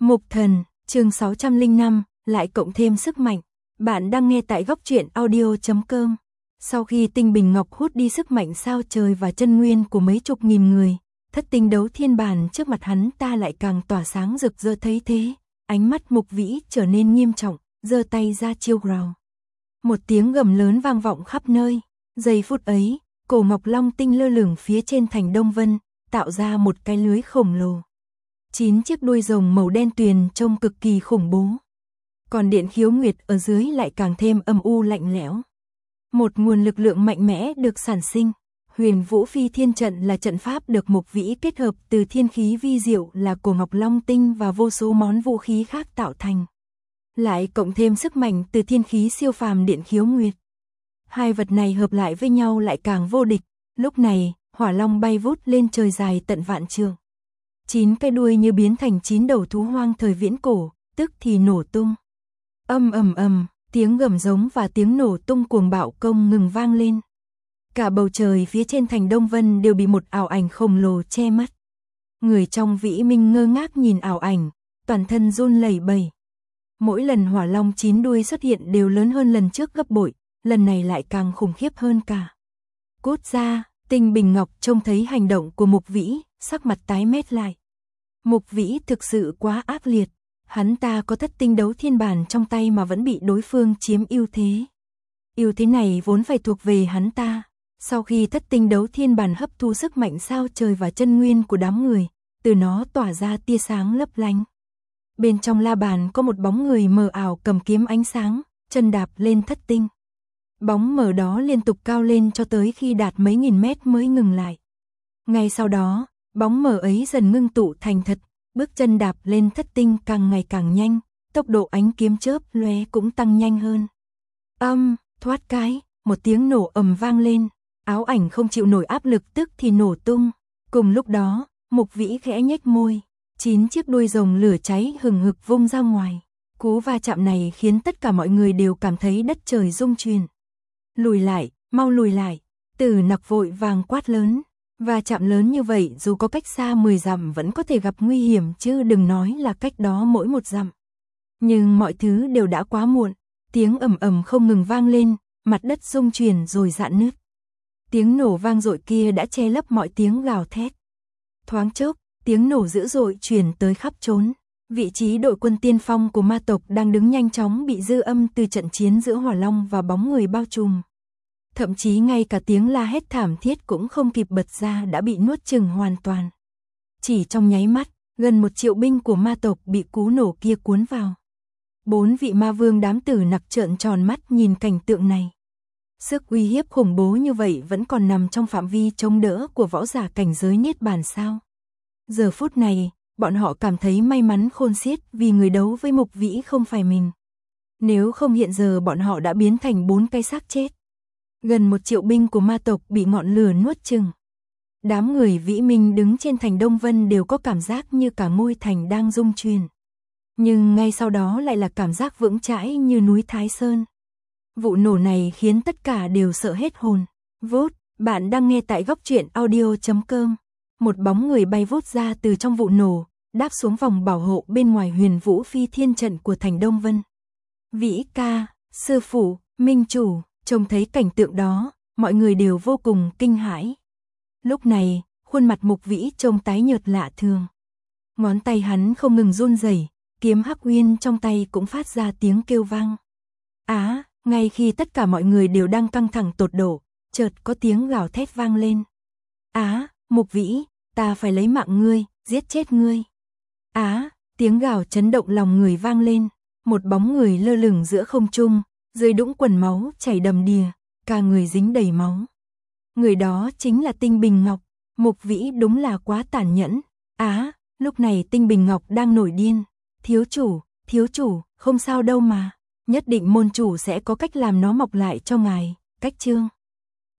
Mục Thần, chương 605, lại cộng thêm sức mạnh. Bạn đang nghe tại góc truyện audio.com. Sau khi Tinh Bình Ngọc hút đi sức mạnh sao trời và chân nguyên của mấy chục nghìn người, thất tinh đấu thiên bản trước mặt hắn ta lại càng tỏa sáng rực rỡ. Thấy thế, ánh mắt Mục Vĩ trở nên nghiêm trọng, giơ tay ra chiêu growl. Một tiếng gầm lớn vang vọng khắp nơi. Giây phút ấy, cổ Ngọc Long tinh lơ lửng phía trên thành Đông Vân, tạo ra một cái lưới khổng lồ. 9 chiếc đuôi rồng màu đen tuyền trông cực kỳ khủng bố. Còn Điện Khiếu Nguyệt ở dưới lại càng thêm âm u lạnh lẽo. Một nguồn lực lượng mạnh mẽ được sản sinh. Huyền Vũ Phi Thiên Trận là trận pháp được Mục Vĩ kết hợp từ thiên khí vi diệu là cổ Ngọc Long tinh và vô số món vũ khí khác tạo thành. Lại cộng thêm sức mạnh từ thiên khí siêu phàm Điện Khiếu Nguyệt. Hai vật này hợp lại với nhau lại càng vô địch. Lúc này, hỏa long bay vút lên trời dài tận vạn trượng. 9 cái đuôi như biến thành 9 đầu thú hoang thời viễn cổ, tức thì nổ tung. Ầm, tiếng gầm giống và tiếng nổ tung cuồng bạo không ngừng vang lên. Cả bầu trời phía trên thành Đông Vân đều bị một ảo ảnh khổng lồ che mắt. Người trong Vĩ Minh ngơ ngác nhìn ảo ảnh, toàn thân run lẩy bẩy. Mỗi lần hỏa long 9 đuôi xuất hiện đều lớn hơn lần trước gấp bội, lần này lại càng khủng khiếp hơn cả. Cút ra! Tinh Bình Ngọc trông thấy hành động của Mục Vĩ, sắc mặt tái mét lại. Mục Vĩ thực sự quá ác liệt, hắn ta có thất tinh đấu thiên bản trong tay mà vẫn bị đối phương chiếm ưu thế. Ưu thế này vốn phải thuộc về hắn ta. Sau khi thất tinh đấu thiên bản hấp thu sức mạnh sao trời và chân nguyên của đám người, từ nó tỏa ra tia sáng lấp lánh. Bên trong la bàn có một bóng người mờ ảo cầm kiếm ánh sáng, chân đạp lên thất tinh. Bóng mờ đó liên tục cao lên cho tới khi đạt mấy nghìn mét mới ngừng lại. Ngay sau đó, bóng mờ ấy dần ngưng tụ thành thật, bước chân đạp lên thất tinh càng ngày càng nhanh, tốc độ ánh kiếm chớp lóe cũng tăng nhanh hơn. Thoát cái, một tiếng nổ ầm vang lên, áo ảnh không chịu nổi áp lực tức thì nổ tung. Cùng lúc đó, Mục Vĩ khẽ nhếch môi, 9 chiếc đuôi rồng lửa cháy hừng hực vung ra ngoài. Cú va chạm này khiến tất cả mọi người đều cảm thấy đất trời rung chuyển. Lùi lại, mau lùi lại. Tử Nặc vội vàng quát lớn. Va chạm lớn như vậy dù có cách xa 10 dặm vẫn có thể gặp nguy hiểm chứ đừng nói là cách đó mỗi 1 dặm. Nhưng mọi thứ đều đã quá muộn. Tiếng ầm không ngừng vang lên, mặt đất rung chuyển rồi rạn nứt. Tiếng nổ vang dội kia đã che lấp mọi tiếng gào thét. Thoáng chốc, tiếng nổ dữ dội truyền tới khắp chốn. Vị trí đội quân tiên phong của ma tộc đang đứng nhanh chóng bị dư âm từ trận chiến giữa hỏa long và bóng người bao trùm. Thậm chí ngay cả tiếng la hét thảm thiết cũng không kịp bật ra đã bị nuốt chửng hoàn toàn. Chỉ trong nháy mắt, gần 1 triệu binh của ma tộc bị cú nổ kia cuốn vào. 4 vị ma vương đám Tử Nặc trợn tròn mắt nhìn cảnh tượng này. Sức uy hiếp khủng bố như vậy vẫn còn nằm trong phạm vi chống đỡ của võ giả cảnh giới niết bàn sao? Giờ phút này, bọn họ cảm thấy may mắn khôn xiết vì người đấu với Mục Vĩ không phải mình. Nếu không hiện giờ bọn họ đã biến thành 4 cái xác chết. Gần 1 triệu binh của ma tộc bị ngọn lửa nuốt chửng. Đám người Vĩ Minh đứng trên thành Đông Vân đều có cảm giác như cả ngôi thành đang rung chuyển. Nhưng ngay sau đó lại là cảm giác vững chãi như núi Thái Sơn. Vụ nổ này khiến tất cả đều sợ hết hồn. Vút, bạn đang nghe tại góc truyện audio.com. Một bóng người bay vút ra từ trong vụ nổ, đáp xuống vòng bảo hộ bên ngoài Huyền Vũ Phi Thiên Trận của thành Đông Vân. Vĩ ca, sư phụ, minh chủ, trông thấy cảnh tượng đó, mọi người đều vô cùng kinh hãi. Lúc này, khuôn mặt Mục Vĩ trông tái nhợt lạ thường. Ngón tay hắn không ngừng run rẩy, kiếm Hắc Uyên trong tay cũng phát ra tiếng kêu vang. Ngay khi tất cả mọi người đều đang căng thẳng tột độ, chợt có tiếng gào thét vang lên. Mục Vĩ, ta phải lấy mạng ngươi, giết chết ngươi. Tiếng gào chấn động lòng người vang lên, một bóng người lơ lửng giữa không trung, dưới đũng quần máu chảy đầm đìa, cả người dính đầy máu. Người đó chính là Tinh Bình Ngọc. Mục Vĩ đúng là quá tàn nhẫn. Lúc này Tinh Bình Ngọc đang nổi điên. Thiếu chủ, không sao đâu mà. Nhất định môn chủ sẽ có cách làm nó mọc lại cho ngài. Cách chương